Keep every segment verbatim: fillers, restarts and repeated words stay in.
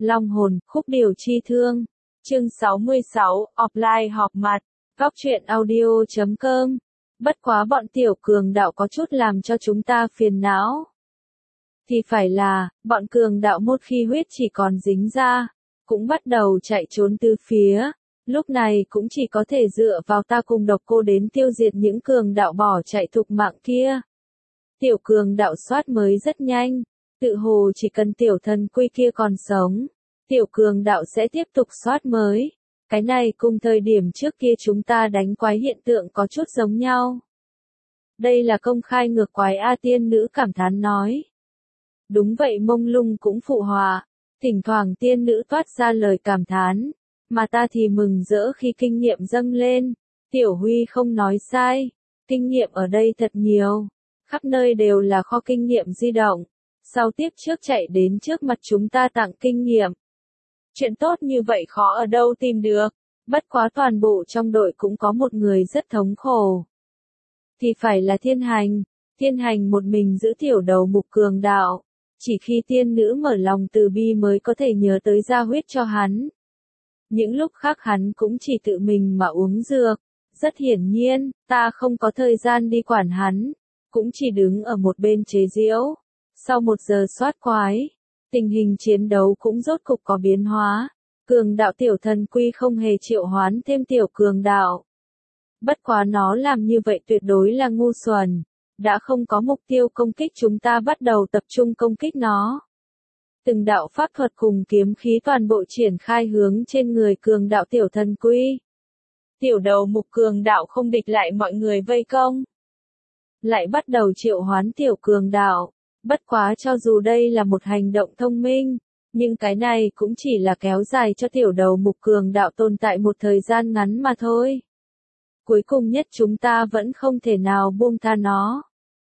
Long hồn, khúc điểu chi thương. Chương sáu mươi sáu, offline họp mặt. Góc truyện audio chấm com. Bất quá bọn tiểu cường đạo có chút làm cho chúng ta phiền não. Thì phải là, bọn cường đạo một khi huyết chỉ còn dính ra, cũng bắt đầu chạy trốn từ phía. Lúc này cũng chỉ có thể dựa vào ta cùng độc cô đến tiêu diệt những cường đạo bỏ chạy thục mạng kia. Tiểu cường đạo soát mới rất nhanh, tự hồ chỉ cần tiểu thần quy kia còn sống, tiểu cường đạo sẽ tiếp tục soát mới. Cái này cùng thời điểm trước kia chúng ta đánh quái hiện tượng có chút giống nhau. Đây là công khai ngược quái A tiên nữ cảm thán nói. Đúng vậy, mông lung cũng phụ họa, thỉnh thoảng tiên nữ toát ra lời cảm thán, mà ta thì mừng rỡ khi kinh nghiệm dâng lên. Tiểu Huy không nói sai, kinh nghiệm ở đây thật nhiều, khắp nơi đều là kho kinh nghiệm di động, sau tiếp trước chạy đến trước mặt chúng ta tặng kinh nghiệm. Chuyện tốt như vậy khó ở đâu tìm được, bất quá toàn bộ trong đội cũng có một người rất thống khổ. Thì phải là Thiên Hành, Thiên Hành một mình giữ tiểu đầu mục cường đạo, chỉ khi tiên nữ mở lòng từ bi mới có thể nhớ tới ra huyết cho hắn. Những lúc khác hắn cũng chỉ tự mình mà uống dược, rất hiển nhiên, ta không có thời gian đi quản hắn, cũng chỉ đứng ở một bên chế giễu. Sau một giờ soát quái, tình hình chiến đấu cũng rốt cục có biến hóa, cường đạo tiểu thần quy không hề triệu hoán thêm tiểu cường đạo. Bất quá nó làm như vậy tuyệt đối là ngu xuẩn, đã không có mục tiêu công kích chúng ta bắt đầu tập trung công kích nó. Từng đạo pháp thuật cùng kiếm khí toàn bộ triển khai hướng trên người cường đạo tiểu thần quy. Tiểu đầu mục cường đạo không địch lại mọi người vây công, lại bắt đầu triệu hoán tiểu cường đạo. Bất quá cho dù đây là một hành động thông minh, nhưng cái này cũng chỉ là kéo dài cho tiểu đầu mục cường đạo tồn tại một thời gian ngắn mà thôi. Cuối cùng nhất chúng ta vẫn không thể nào buông tha nó.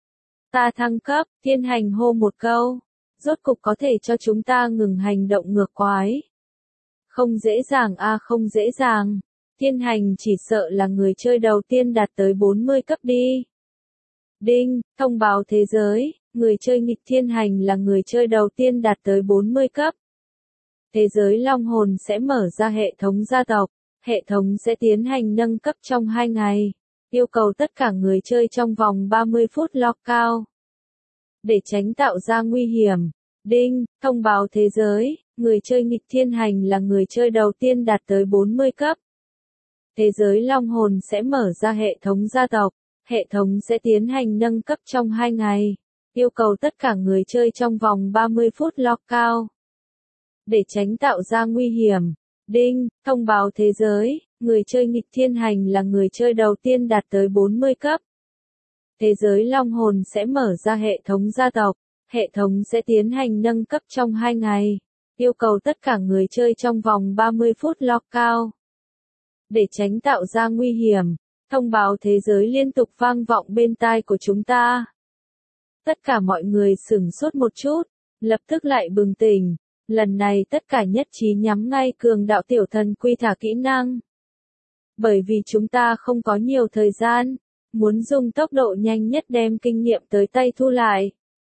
Ta thăng cấp, Thiên Hành hô một câu, rốt cục có thể cho chúng ta ngừng hành động ngược quái. Không dễ dàng a à, không dễ dàng, Thiên Hành chỉ sợ là người chơi đầu tiên đạt tới bốn mươi cấp đi. Đinh, thông báo thế giới, người chơi nghịch Thiên Hành là người chơi đầu tiên đạt tới bốn mươi cấp. Thế giới Long Hồn sẽ mở ra hệ thống gia tộc, hệ thống sẽ tiến hành nâng cấp trong hai ngày, yêu cầu tất cả người chơi trong vòng ba mươi phút lock cao. Để tránh tạo ra nguy hiểm, đinh, thông báo thế giới, người chơi nghịch Thiên Hành là người chơi đầu tiên đạt tới bốn mươi cấp. Thế giới Long Hồn sẽ mở ra hệ thống gia tộc, hệ thống sẽ tiến hành nâng cấp trong hai ngày, yêu cầu tất cả người chơi trong vòng ba mươi phút lock cao. Để tránh tạo ra nguy hiểm, đinh, thông báo thế giới, người chơi nghịch Thiên Hành là người chơi đầu tiên đạt tới bốn mươi cấp. Thế giới Long Hồn sẽ mở ra hệ thống gia tộc, hệ thống sẽ tiến hành nâng cấp trong hai ngày, yêu cầu tất cả người chơi trong vòng ba mươi phút lock cao. Để tránh tạo ra nguy hiểm, thông báo thế giới liên tục vang vọng bên tai của chúng ta. Tất cả mọi người sửng sốt một chút, lập tức lại bừng tỉnh, lần này tất cả nhất trí nhắm ngay cường đạo tiểu thần quy thả kỹ năng. Bởi vì chúng ta không có nhiều thời gian, muốn dùng tốc độ nhanh nhất đem kinh nghiệm tới tay thu lại.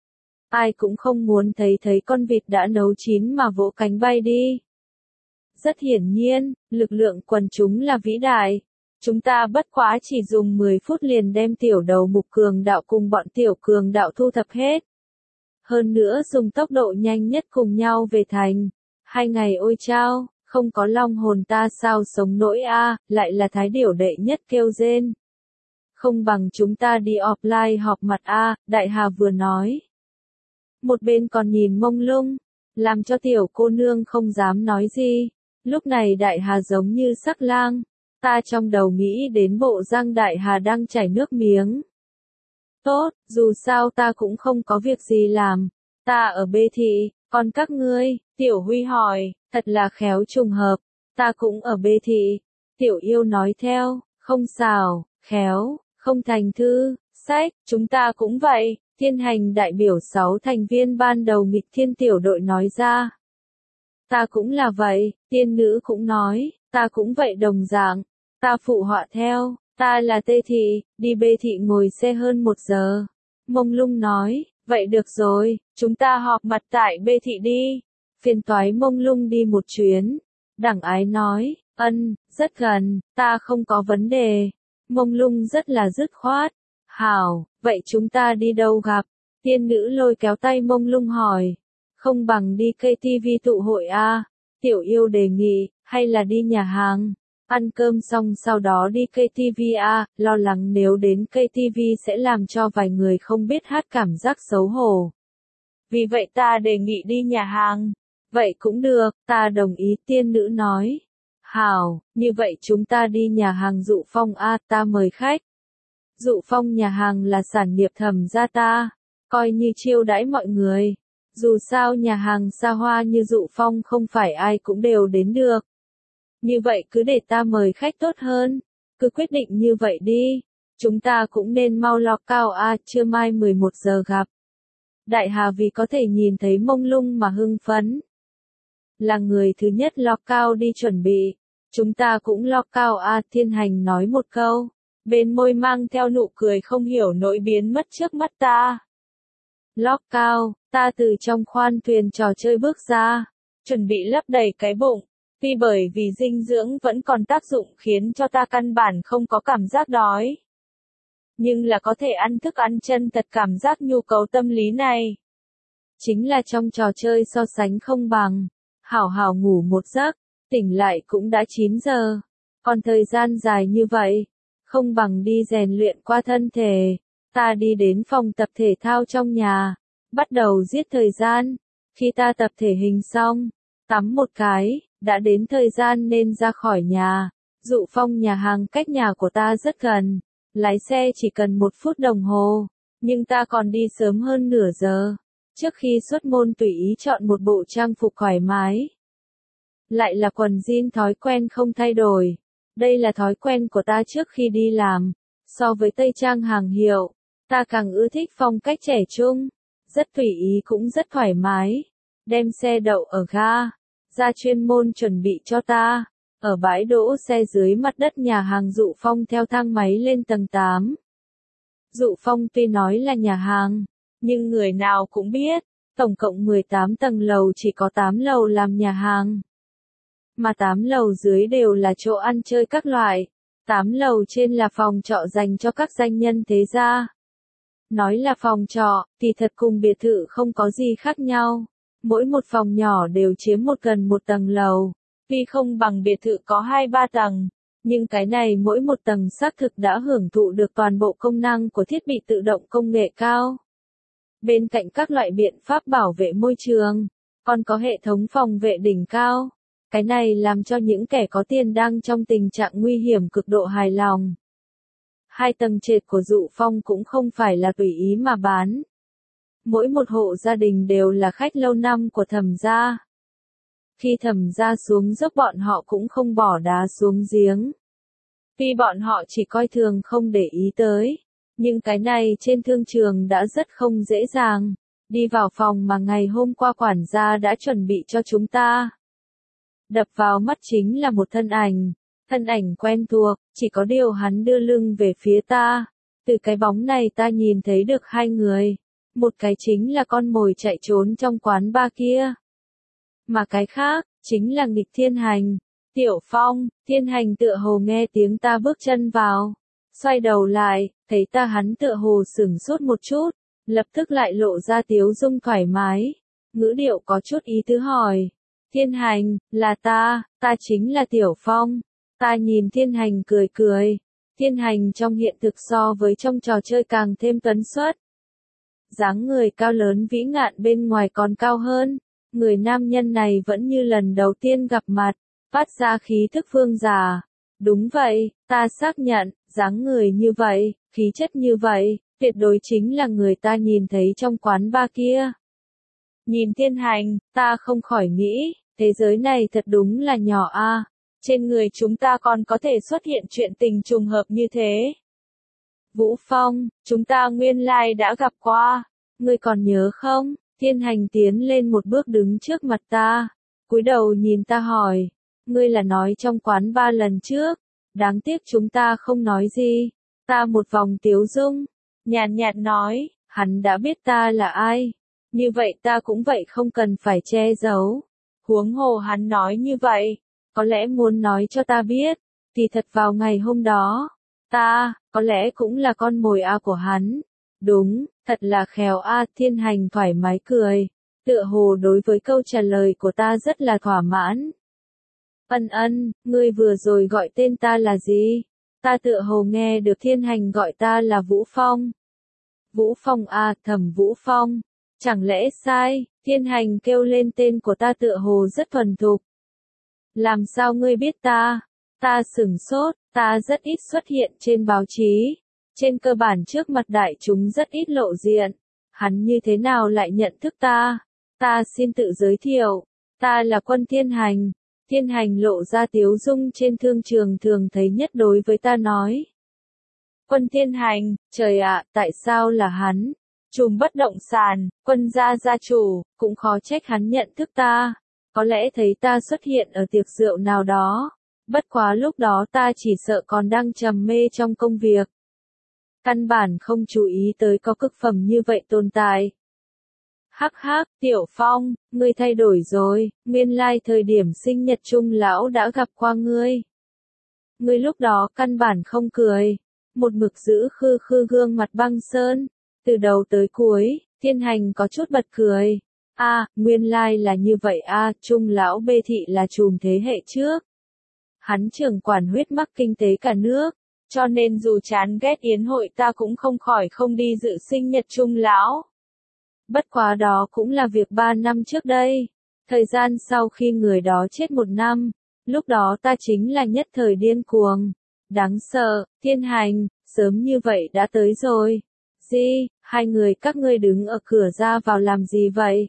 Ai cũng không muốn thấy thấy con vịt đã nấu chín mà vỗ cánh bay đi. Rất hiển nhiên, lực lượng quần chúng là vĩ đại. Chúng ta bất quá chỉ dùng mười phút liền đem tiểu đầu mục cường đạo cùng bọn tiểu cường đạo thu thập hết. Hơn nữa dùng tốc độ nhanh nhất cùng nhau về thành. Hai ngày ôi chao, không có long hồn ta sao sống nổi a, lại là thái điểu đệ nhất kêu rên. Không bằng chúng ta đi offline họp mặt a, Đại Hà vừa nói. Một bên còn nhìn mông lung, làm cho tiểu cô nương không dám nói gì. Lúc này Đại Hà giống như sắc lang. Ta trong đầu nghĩ đến bộ răng Đại Hà đang chảy nước miếng. Tốt, dù sao ta cũng không có việc gì làm. Ta ở bê thị, còn các ngươi? Tiểu Huy hỏi, thật là khéo trùng hợp. Ta cũng ở bê thị. Tiểu Yêu nói theo, không xào, khéo, không thành thư, sách, chúng ta cũng vậy. Thiên Hành đại biểu sáu thành viên ban đầu nghịch thiên tiểu đội nói ra. Ta cũng là vậy, tiên nữ cũng nói, ta cũng vậy đồng dạng. Ta phụ họa theo, ta là Tê Thị, đi bê thị ngồi xe hơn một giờ. Mông lung nói, vậy được rồi, chúng ta họp mặt tại bê thị đi. phiền toái Mông Lung đi một chuyến. Đẳng Ái nói, ân, rất gần, ta không có vấn đề. Mông Lung rất là dứt khoát. Hảo, vậy chúng ta đi đâu gặp? Tiên nữ lôi kéo tay Mông Lung hỏi. Không bằng đi ca tê vê tụ hội a. Tiểu yêu đề nghị, hay là đi nhà hàng? Ăn cơm xong sau đó đi ca tê vê a, lo lắng nếu đến ca tê vê sẽ làm cho vài người không biết hát cảm giác xấu hổ. Vì vậy ta đề nghị đi nhà hàng. Vậy cũng được, ta đồng ý, tiên nữ nói. Hảo, như vậy chúng ta đi nhà hàng Dụ Phong a, ta mời khách. Dụ Phong nhà hàng là sản nghiệp Thẩm gia ta, coi như chiêu đãi mọi người. Dù sao nhà hàng xa hoa như Dụ Phong không phải ai cũng đều đến được. Như vậy cứ để ta mời khách tốt hơn. Cứ quyết định như vậy đi. Chúng ta cũng nên mau lọc cao a, trưa mai mười một giờ gặp. Đại Hà vì có thể nhìn thấy Mông Lung mà hưng phấn. Là người thứ nhất lọc cao đi chuẩn bị. Chúng ta cũng lọc cao a, Thiên Hành nói một câu. Bên môi mang theo nụ cười không hiểu nỗi biến mất trước mắt ta. Lọc cao, ta từ trong khoan thuyền trò chơi bước ra. Chuẩn bị lấp đầy cái bụng. Tuy bởi vì dinh dưỡng vẫn còn tác dụng khiến cho ta căn bản không có cảm giác đói. Nhưng là có thể ăn thức ăn chân thật cảm giác nhu cầu tâm lý này. Chính là trong trò chơi so sánh không bằng. Hảo hảo ngủ một giấc, tỉnh lại cũng đã chín giờ. Còn thời gian dài như vậy, không bằng đi rèn luyện qua thân thể. Ta đi đến phòng tập thể thao trong nhà, bắt đầu giết thời gian. Khi ta tập thể hình xong, tắm một cái, đã đến thời gian nên ra khỏi nhà. Dụ Phong nhà hàng cách nhà của ta rất gần, lái xe chỉ cần một phút đồng hồ, nhưng ta còn đi sớm hơn nửa giờ. Trước khi xuất môn tùy ý chọn một bộ trang phục thoải mái. Lại là quần jean, thói quen không thay đổi. Đây là thói quen của ta trước khi đi làm. So với tây trang hàng hiệu, ta càng ưa thích phong cách trẻ trung. Rất tùy ý cũng rất thoải mái. Đem xe đậu ở ga, ra chuyên môn chuẩn bị cho ta. Ở bãi đỗ xe dưới mặt đất nhà hàng Dụ Phong theo thang máy lên tầng tám. Dụ Phong tuy nói là nhà hàng, nhưng người nào cũng biết, tổng cộng mười tám tầng lầu chỉ có tám lầu làm nhà hàng. Mà tám lầu dưới đều là chỗ ăn chơi các loại, tám lầu trên là phòng trọ dành cho các danh nhân thế gia. Nói là phòng trọ, thì thật cùng biệt thự không có gì khác nhau. Mỗi một phòng nhỏ đều chiếm một gần một tầng lầu. Tuy không bằng biệt thự có hai ba tầng, nhưng cái này mỗi một tầng xác thực đã hưởng thụ được toàn bộ công năng của thiết bị tự động công nghệ cao. Bên cạnh các loại biện pháp bảo vệ môi trường, còn có hệ thống phòng vệ đỉnh cao. Cái này làm cho những kẻ có tiền đang trong tình trạng nguy hiểm cực độ hài lòng. Hai tầng trệt của Dụ Phong cũng không phải là tùy ý mà bán. Mỗi một hộ gia đình đều là khách lâu năm của Thẩm gia. Khi Thẩm gia xuống dốc bọn họ cũng không bỏ đá xuống giếng. Tuy bọn họ chỉ coi thường không để ý tới, nhưng cái này trên thương trường đã rất không dễ dàng. Đi vào phòng mà ngày hôm qua quản gia đã chuẩn bị cho chúng ta. Đập vào mắt chính là một thân ảnh. Thân ảnh quen thuộc, chỉ có điều hắn đưa lưng về phía ta. Từ cái bóng này ta nhìn thấy được hai người. Một cái chính là con mồi chạy trốn trong quán bar kia. Mà cái khác, chính là nghịch Thiên Hành. Tiểu Phong, Thiên Hành tựa hồ nghe tiếng ta bước chân vào. Xoay đầu lại, thấy ta hắn tựa hồ sửng sốt một chút. Lập tức lại lộ ra tiếu dung thoải mái. Ngữ điệu có chút ý tứ hỏi. Thiên Hành, là ta, ta chính là Tiểu Phong. Ta nhìn Thiên Hành cười cười. Thiên Hành trong hiện thực so với trong trò chơi càng thêm tuấn xuất. Dáng người cao lớn vĩ ngạn bên ngoài còn cao hơn. Người nam nhân này vẫn như lần đầu tiên gặp mặt, phát ra khí thức vương giả. Đúng vậy, ta xác nhận, dáng người như vậy, khí chất như vậy, tuyệt đối chính là người ta nhìn thấy trong quán bar kia. Nhìn Thiên Hành, ta không khỏi nghĩ, thế giới này thật đúng là nhỏ a. Trên người chúng ta còn có thể xuất hiện chuyện tình trùng hợp như thế. Vũ Phong, chúng ta nguyên lai đã gặp qua, ngươi còn nhớ không? Thiên Hành tiến lên một bước đứng trước mặt ta, cúi đầu nhìn ta hỏi, ngươi là nói trong quán ba lần trước, đáng tiếc chúng ta không nói gì. Ta một vòng tiếu dung, nhàn nhạt nói, hắn đã biết ta là ai, như vậy ta cũng vậy không cần phải che giấu. Huống hồ hắn nói như vậy, có lẽ muốn nói cho ta biết, kỳ thật vào ngày hôm đó, ta, có lẽ cũng là con mồi A của hắn. Đúng, thật là khéo A. Thiên Hành thoải mái cười, tựa hồ đối với câu trả lời của ta rất là thỏa mãn. Ân ân, ngươi vừa rồi gọi tên ta là gì? Ta tựa hồ nghe được Thiên Hành gọi ta là Vũ Phong. Vũ Phong à, Thẩm Vũ Phong. Chẳng lẽ sai? Thiên Hành kêu lên tên của ta tựa hồ rất thuần thục. Làm sao ngươi biết ta? Ta sửng sốt, ta rất ít xuất hiện trên báo chí. Trên cơ bản trước mặt đại chúng rất ít lộ diện. Hắn như thế nào lại nhận thức ta? Ta xin tự giới thiệu. Ta là Quân Thiên Hành. Thiên Hành lộ ra tiếu dung trên thương trường thường thấy nhất đối với ta nói. Quân Thiên Hành, trời ạ, tại sao là hắn? Chùm bất động sản, Quân gia gia chủ, cũng khó trách hắn nhận thức ta. Có lẽ thấy ta xuất hiện ở tiệc rượu nào đó. Bất quá lúc đó ta chỉ sợ còn đang trầm mê trong công việc. Căn bản không chú ý tới có cực phẩm như vậy tồn tại. Hắc hắc, Tiểu Phong, ngươi thay đổi rồi, nguyên lai thời điểm sinh nhật Trung lão đã gặp qua ngươi. Ngươi lúc đó căn bản không cười, một mực giữ khư khư gương mặt băng sơn, từ đầu tới cuối, Thiên Hành có chút bật cười. A, à, nguyên lai là như vậy a, à, Trung lão bê thị là trùm thế hệ trước. Hắn trưởng quản huyết mắc kinh tế cả nước, cho nên dù chán ghét yến hội ta cũng không khỏi không đi dự sinh nhật Trung lão. Bất quá đó cũng là việc ba năm trước đây. Thời gian sau khi người đó chết một năm, lúc đó ta chính là nhất thời điên cuồng. Đáng sợ, Thiên Hành, sớm như vậy đã tới rồi. Gì, hai người các ngươi đứng ở cửa ra vào làm gì vậy?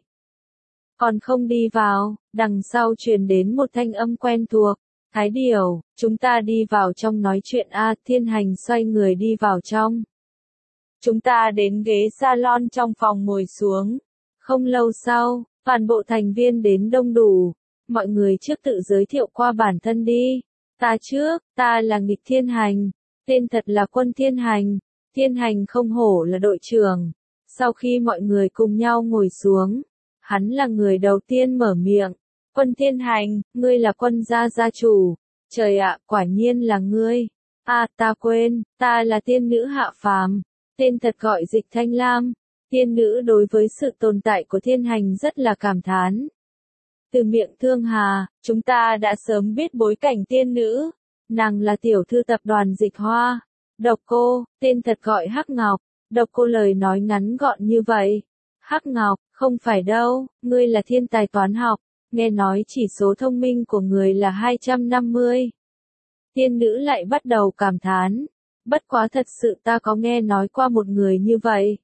Còn không đi vào, đằng sau truyền đến một thanh âm quen thuộc. Thái Điểu, chúng ta đi vào trong nói chuyện a. Thiên Hành xoay người đi vào trong. Chúng ta đến ghế salon trong phòng ngồi xuống. Không lâu sau, toàn bộ thành viên đến đông đủ. Mọi người trước tự giới thiệu qua bản thân đi. Ta trước, ta là Nghịch Thiên Hành. Tên thật là Quân Thiên Hành. Thiên Hành không hổ là đội trưởng. Sau khi mọi người cùng nhau ngồi xuống, hắn là người đầu tiên mở miệng. Quân Thiên Hành, ngươi là Quân gia gia chủ. Trời ạ, quả nhiên là ngươi. À, ta quên, ta là tiên nữ hạ phàm. Tên thật gọi Dịch Thanh Lam. Tiên nữ đối với sự tồn tại của Thiên Hành rất là cảm thán. Từ miệng Thương Hà, chúng ta đã sớm biết bối cảnh tiên nữ. Nàng là tiểu thư tập đoàn Dịch Hoa. Độc Cô, tên thật gọi Hắc Ngọc. Độc Cô lời nói ngắn gọn như vậy. Hắc Ngọc, không phải đâu, ngươi là thiên tài toán học. Nghe nói chỉ số thông minh của người là hai trăm năm mươi. Tiên nữ lại bắt đầu cảm thán. Bất quá thật sự ta có nghe nói qua một người như vậy.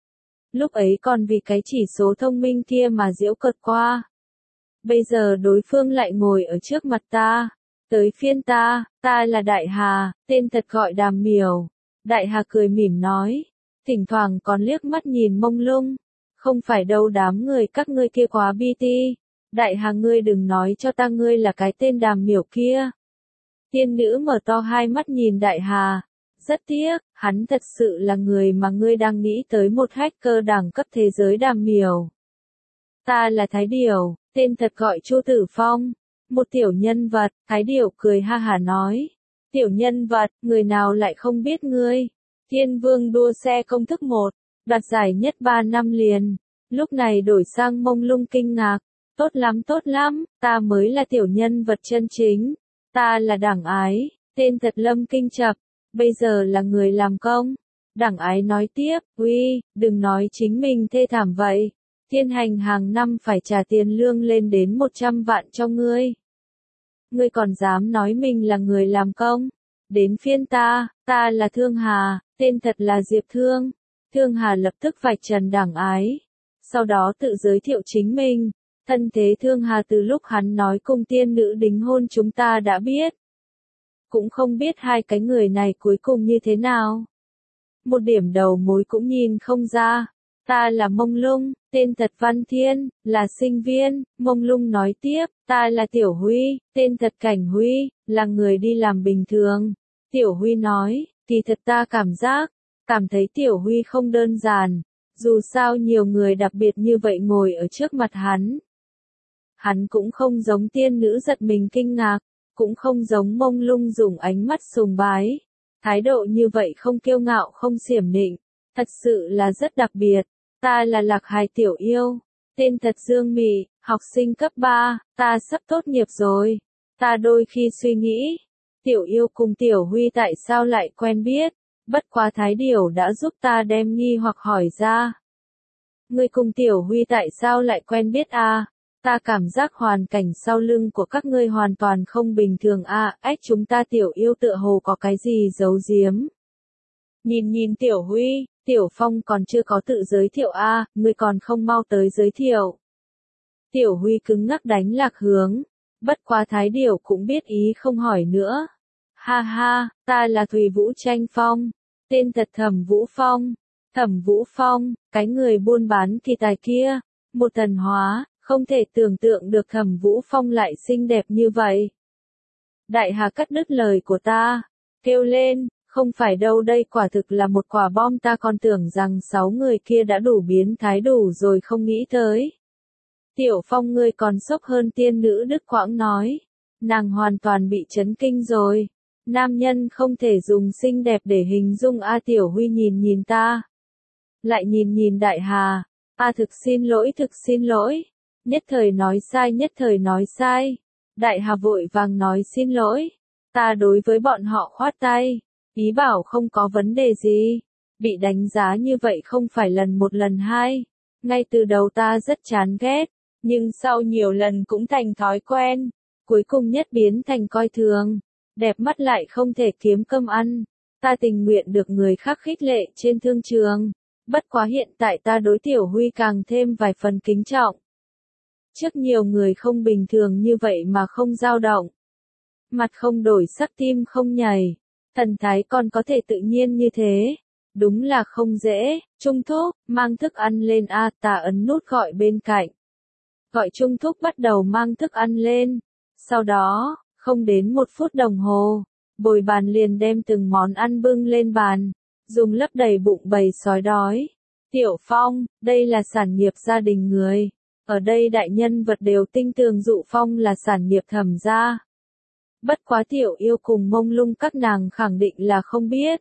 Lúc ấy còn vì cái chỉ số thông minh kia mà giễu cợt qua. Bây giờ đối phương lại ngồi ở trước mặt ta. Tới phiên ta, ta là Đại Hà, tên thật gọi Đàm Miểu. Đại Hà cười mỉm nói. Thỉnh thoảng còn liếc mắt nhìn mông lung. Không phải đâu đám người các ngươi kia quá bi ti. Đại Hà ngươi đừng nói cho ta ngươi là cái tên Đàm Miểu kia. Tiên nữ mở to hai mắt nhìn Đại Hà. Rất tiếc, hắn thật sự là người mà ngươi đang nghĩ tới, một hacker đẳng cấp thế giới Đàm Miểu. Ta là Thái Điểu, tên thật gọi Chu Tử Phong. Một tiểu nhân vật, Thái Điểu cười ha hả nói. Tiểu nhân vật, người nào lại không biết ngươi. Thiên Vương đua xe công thức một, đoạt giải nhất ba năm liền. Lúc này đổi sang mông lung kinh ngạc. Tốt lắm tốt lắm, ta mới là tiểu nhân vật chân chính. Ta là Đảng Ái, tên thật Lâm Kinh Chập. Bây giờ là người làm công. Đảng Ái nói tiếp, uy, đừng nói chính mình thê thảm vậy. Thiên Hành hàng năm phải trả tiền lương lên đến một trăm vạn cho ngươi. Ngươi còn dám nói mình là người làm công. Đến phiên ta, ta là Thương Hà, tên thật là Diệp Thương. Thương Hà lập tức vạch trần Đảng Ái. Sau đó tự giới thiệu chính mình. Thân thế Thương Hà từ lúc hắn nói cùng tiên nữ đính hôn chúng ta đã biết. Cũng không biết hai cái người này cuối cùng như thế nào. Một điểm đầu mối cũng nhìn không ra. Ta là Mông Lung, tên thật Văn Thiên, là sinh viên. Mông Lung nói tiếp, ta là Tiểu Huy, tên thật Cảnh Huy, là người đi làm bình thường. Tiểu Huy nói, kỳ thật ta cảm giác, cảm thấy Tiểu Huy không đơn giản. Dù sao nhiều người đặc biệt như vậy ngồi ở trước mặt hắn. Hắn cũng không giống tiên nữ giật mình kinh ngạc, cũng không giống mông lung dùng ánh mắt sùng bái. Thái độ như vậy không kiêu ngạo không xiểm nịnh, thật sự là rất đặc biệt. Ta là Lạc Hải tiểu yêu, tên thật Dương Mị, học sinh cấp ba, ta sắp tốt nghiệp rồi. Ta đôi khi suy nghĩ, tiểu yêu cùng tiểu Huy tại sao lại quen biết, bất quá Thái Điểu đã giúp ta đem nghi hoặc hỏi ra. Ngươi cùng tiểu Huy tại sao lại quen biết a? À? Ta cảm giác hoàn cảnh sau lưng của các ngươi hoàn toàn không bình thường a, à, ách chúng ta tiểu yêu tựa hồ có cái gì giấu giếm. Nhìn nhìn tiểu Huy, tiểu Phong còn chưa có tự giới thiệu a, à, ngươi còn không mau tới giới thiệu. Tiểu Huy cứng ngắc đánh lạc hướng, bất quá Thái Điểu cũng biết ý không hỏi nữa. Ha ha, ta là Thùy Vũ Tranh Phong, tên thật Thẩm Vũ Phong. Thẩm Vũ Phong, cái người buôn bán kỳ tài kia, một thần hóa, không thể tưởng tượng được Thẩm Vũ Phong lại xinh đẹp như vậy. Đại Hà cắt đứt lời của ta, kêu lên, không phải đâu, đây quả thực là một quả bom, ta còn tưởng rằng sáu người kia đã đủ biến thái đủ rồi, không nghĩ tới. Tiểu Phong, ngươi còn sốc hơn tiên nữ Đức Quãng nói, nàng hoàn toàn bị chấn kinh rồi. Nam nhân không thể dùng xinh đẹp để hình dung a. Tiểu Huy nhìn nhìn ta, lại nhìn nhìn Đại Hà, a thực xin lỗi, thực xin lỗi, nhất thời nói sai, nhất thời nói sai. Đại Hà vội vàng nói xin lỗi, ta đối với bọn họ khoát tay, ý bảo không có vấn đề gì. Bị đánh giá như vậy không phải lần một lần hai, ngay từ đầu ta rất chán ghét, nhưng sau nhiều lần cũng thành thói quen, cuối cùng nhất biến thành coi thường. Đẹp mắt lại không thể kiếm cơm ăn, ta tình nguyện được người khác khích lệ trên thương trường. Bất quá hiện tại ta đối tiểu Huy càng thêm vài phần kính trọng. Trước nhiều người không bình thường như vậy mà không dao động. Mặt không đổi sắc, tim không nhảy. Thần thái còn có thể tự nhiên như thế. Đúng là không dễ. Trung Thúc, mang thức ăn lên a. Ta ấn nút gọi bên cạnh. Gọi Trung Thúc bắt đầu mang thức ăn lên. Sau đó, không đến một phút đồng hồ, bồi bàn liền đem từng món ăn bưng lên bàn, dùng lấp đầy bụng bầy sói đói. Tiểu Phong, đây là sản nghiệp gia đình người. Ở đây đại nhân vật đều tin tưởng Dụ Phong là sản nghiệp Thẩm gia. Bất quá tiểu yêu cùng mông lung các nàng khẳng định là không biết.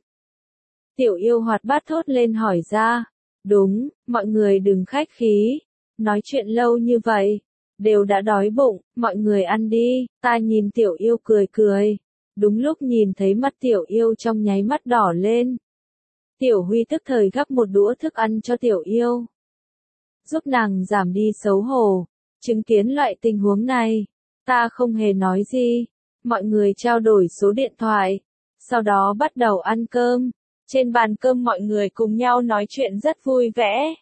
Tiểu yêu hoạt bát thốt lên hỏi ra. Đúng, mọi người đừng khách khí. Nói chuyện lâu như vậy, đều đã đói bụng, mọi người ăn đi. Ta nhìn tiểu yêu cười cười. Đúng lúc nhìn thấy mắt tiểu yêu trong nháy mắt đỏ lên. Tiểu Huy tức thời gắp một đũa thức ăn cho tiểu yêu, giúp nàng giảm đi xấu hổ. Chứng kiến loại tình huống này, ta không hề nói gì. Mọi người trao đổi số điện thoại, sau đó bắt đầu ăn cơm. Trên bàn cơm mọi người cùng nhau nói chuyện rất vui vẻ.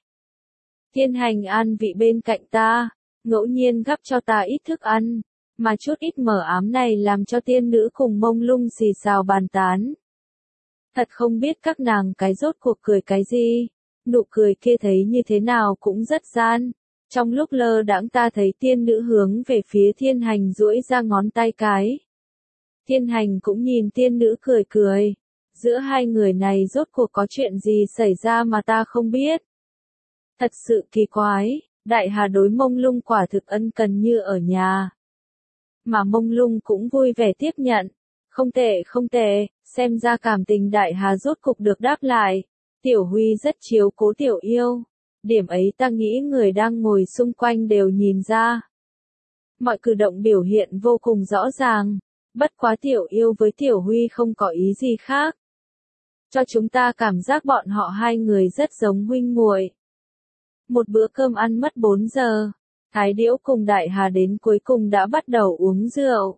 Thiên Hành an vị bên cạnh ta, ngẫu nhiên gắp cho ta ít thức ăn, mà chút ít mờ ám này làm cho tiên nữ cùng mông lung xì xào bàn tán. Thật không biết các nàng cái rốt cuộc cười cái gì, nụ cười kia thấy như thế nào cũng rất gian. Trong lúc lơ đãng ta thấy tiên nữ hướng về phía Thiên Hành duỗi ra ngón tay cái. Thiên Hành cũng nhìn tiên nữ cười cười. Giữa hai người này rốt cuộc có chuyện gì xảy ra mà ta không biết. Thật sự kỳ quái, Đại Hà đối mông lung quả thực ân cần như ở nhà. Mà mông lung cũng vui vẻ tiếp nhận. Không tệ không tệ, xem ra cảm tình Đại Hà rốt cục được đáp lại. Tiểu Huy rất chiếu cố tiểu yêu. Điểm ấy ta nghĩ người đang ngồi xung quanh đều nhìn ra. Mọi cử động biểu hiện vô cùng rõ ràng. Bất quá tiểu yêu với tiểu Huy không có ý gì khác. Cho chúng ta cảm giác bọn họ hai người rất giống huynh muội. Một bữa cơm ăn mất bốn giờ. Thái Điểu cùng Đại Hà đến cuối cùng đã bắt đầu uống rượu.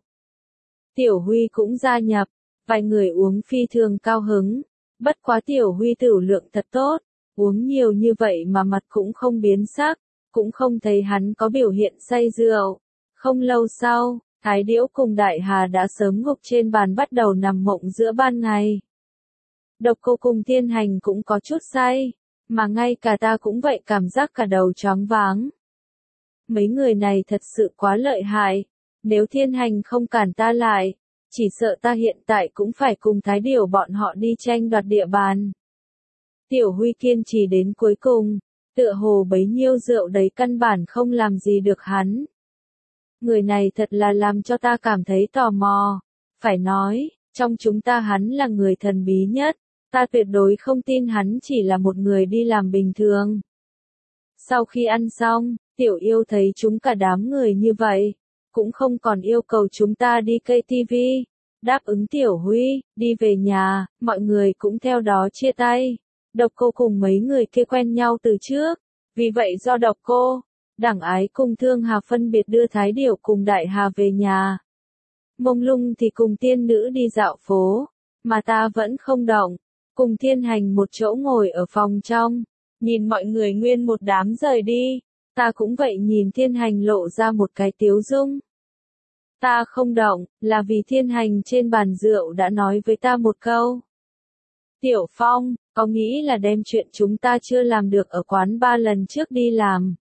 Tiểu Huy cũng gia nhập. Vài người uống phi thường cao hứng. Bất quá tiểu Huy tửu lượng thật tốt. Uống nhiều như vậy mà mặt cũng không biến sắc. Cũng không thấy hắn có biểu hiện say rượu. Không lâu sau, Thái Điểu cùng Đại Hà đã sớm ngục trên bàn bắt đầu nằm mộng giữa ban ngày. Độc Cô cùng Thiên Hành cũng có chút say. Mà ngay cả ta cũng vậy, cảm giác cả đầu choáng váng. Mấy người này thật sự quá lợi hại. Nếu Thiên Hành không cản ta lại, chỉ sợ ta hiện tại cũng phải cùng Thái Điểu bọn họ đi tranh đoạt địa bàn. Tiểu Huy kiên trì đến cuối cùng, tựa hồ bấy nhiêu rượu đấy căn bản không làm gì được hắn. Người này thật là làm cho ta cảm thấy tò mò. Phải nói, trong chúng ta hắn là người thần bí nhất. Ta tuyệt đối không tin hắn chỉ là một người đi làm bình thường. Sau khi ăn xong, tiểu yêu thấy chúng cả đám người như vậy, cũng không còn yêu cầu chúng ta đi cây tivi. Đáp ứng tiểu Huy, đi về nhà, mọi người cũng theo đó chia tay. Độc Cô cùng mấy người kia quen nhau từ trước, vì vậy do Độc Cô, Đẳng Ái cùng Thương Hà phân biệt đưa Thái Điểu cùng Đại Hà về nhà. Mông Lung thì cùng tiên nữ đi dạo phố, mà ta vẫn không động, cùng Thiên Hành một chỗ ngồi ở phòng trong, nhìn mọi người nguyên một đám rời đi, ta cũng vậy nhìn Thiên Hành lộ ra một cái tiếu dung. Ta không động, là vì Thiên Hành trên bàn rượu đã nói với ta một câu. Tiểu Phong, có nghĩ là đem chuyện chúng ta chưa làm được ở quán ba lần trước đi làm.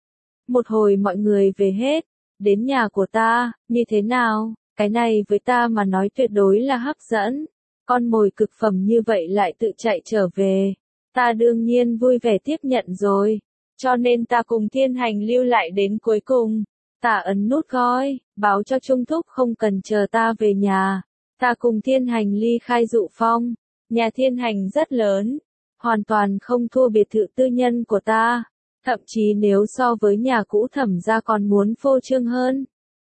Một hồi mọi người về hết, đến nhà của ta, như thế nào, cái này với ta mà nói tuyệt đối là hấp dẫn. Con mồi cực phẩm như vậy lại tự chạy trở về. Ta đương nhiên vui vẻ tiếp nhận rồi. Cho nên ta cùng Thiên Hành lưu lại đến cuối cùng. Ta ấn nút gói, báo cho Trung Thúc không cần chờ ta về nhà. Ta cùng Thiên Hành ly khai Dụ Phong. Nhà Thiên Hành rất lớn, hoàn toàn không thua biệt thự tư nhân của ta. Thậm chí nếu so với nhà cũ Thẩm gia còn muốn phô trương hơn.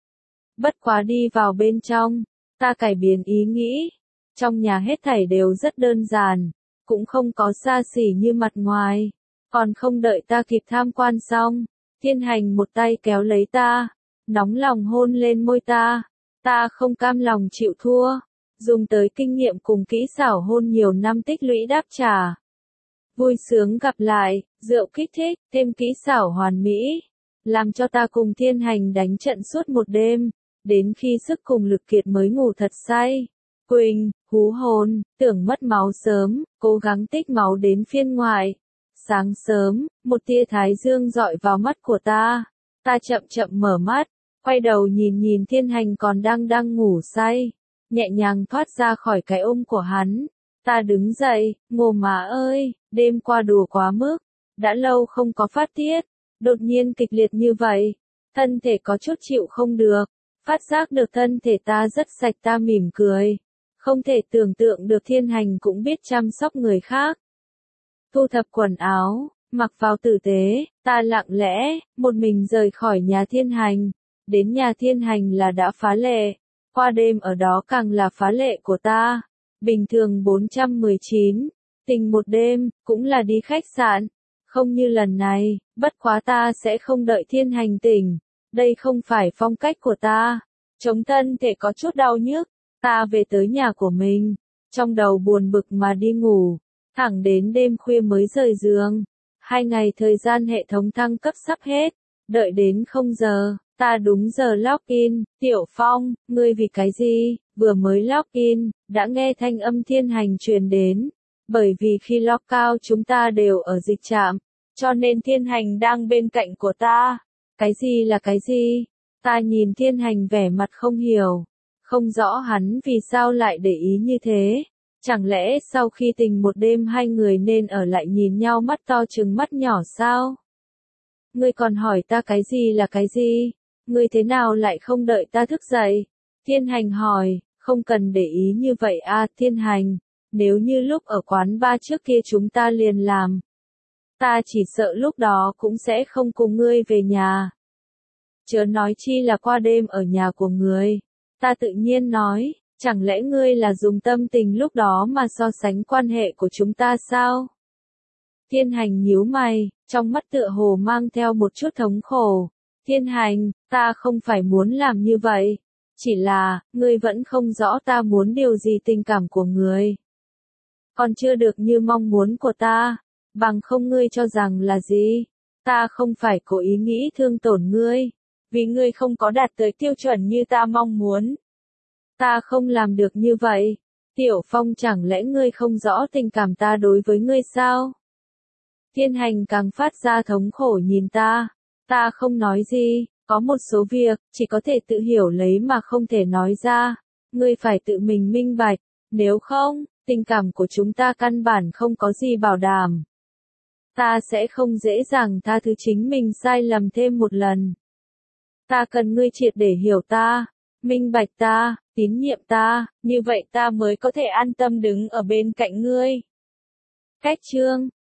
Bất quá đi vào bên trong, ta cải biến ý nghĩ. Trong nhà hết thảy đều rất đơn giản, cũng không có xa xỉ như mặt ngoài. Còn không đợi ta kịp tham quan xong, Thiên Hành một tay kéo lấy ta, nóng lòng hôn lên môi ta. Ta không cam lòng chịu thua, dùng tới kinh nghiệm cùng kỹ xảo hôn nhiều năm tích lũy đáp trả. Vui sướng gặp lại, rượu kích thích, thêm kỹ xảo hoàn mỹ, làm cho ta cùng Thiên Hành đánh trận suốt một đêm, đến khi sức cùng lực kiệt mới ngủ thật say. Quỳnh, hú hồn, tưởng mất máu sớm, cố gắng tích máu đến phiên ngoại. Sáng sớm, một tia thái dương dọi vào mắt của ta. Ta chậm chậm mở mắt, quay đầu nhìn nhìn Thiên Hành còn đang đang ngủ say. Nhẹ nhàng thoát ra khỏi cái ôm của hắn. Ta đứng dậy, ngô má ơi, đêm qua đùa quá mức. Đã lâu không có phát tiết, đột nhiên kịch liệt như vậy. Thân thể có chút chịu không được. Phát giác được thân thể ta rất sạch, ta mỉm cười. Không thể tưởng tượng được Thiên Hành cũng biết chăm sóc người khác. Thu thập quần áo, mặc vào tử tế, ta lặng lẽ, một mình rời khỏi nhà Thiên Hành. Đến nhà Thiên Hành là đã phá lệ. Qua đêm ở đó càng là phá lệ của ta. Bình thường bốn trăm mười chín, tình một đêm, cũng là đi khách sạn. Không như lần này, bất quá ta sẽ không đợi Thiên Hành tỉnh. Đây không phải phong cách của ta. Chống thân thể có chút đau nhức. Ta về tới nhà của mình, trong đầu buồn bực mà đi ngủ, thẳng đến đêm khuya mới rời giường. Hai ngày thời gian hệ thống thăng cấp sắp hết, đợi đến không giờ, ta đúng giờ login. Tiểu Phong, ngươi vì cái gì, vừa mới login, đã nghe thanh âm Thiên Hành truyền đến. Bởi vì khi log cao chúng ta đều ở dịch trạm, cho nên Thiên Hành đang bên cạnh của ta. Cái gì là cái gì? Ta nhìn Thiên Hành vẻ mặt không hiểu. Không rõ hắn vì sao lại để ý như thế. Chẳng lẽ sau khi tình một đêm hai người nên ở lại nhìn nhau mắt to trừng mắt nhỏ sao? Ngươi còn hỏi ta cái gì là cái gì? Ngươi thế nào lại không đợi ta thức dậy? Thiên Hành hỏi, không cần để ý như vậy à Thiên Hành. Nếu như lúc ở quán ba trước kia chúng ta liền làm. Ta chỉ sợ lúc đó cũng sẽ không cùng ngươi về nhà. Chớ nói chi là qua đêm ở nhà của ngươi. Ta tự nhiên nói, chẳng lẽ ngươi là dùng tâm tình lúc đó mà so sánh quan hệ của chúng ta sao? Thiên Hành nhíu mày, trong mắt tựa hồ mang theo một chút thống khổ. Thiên Hành, ta không phải muốn làm như vậy. Chỉ là, ngươi vẫn không rõ ta muốn điều gì tình cảm của ngươi. Còn chưa được như mong muốn của ta, bằng không ngươi cho rằng là gì? Ta không phải cố ý nghĩ thương tổn ngươi. Vì ngươi không có đạt tới tiêu chuẩn như ta mong muốn. Ta không làm được như vậy. Tiểu Phong chẳng lẽ ngươi không rõ tình cảm ta đối với ngươi sao? Thiên Hành càng phát ra thống khổ nhìn ta. Ta không nói gì, có một số việc, chỉ có thể tự hiểu lấy mà không thể nói ra. Ngươi phải tự mình minh bạch, nếu không, tình cảm của chúng ta căn bản không có gì bảo đảm. Ta sẽ không dễ dàng tha thứ chính mình sai lầm thêm một lần. Ta cần ngươi triệt để hiểu ta, minh bạch ta, tín nhiệm ta, như vậy ta mới có thể an tâm đứng ở bên cạnh ngươi. Cách chương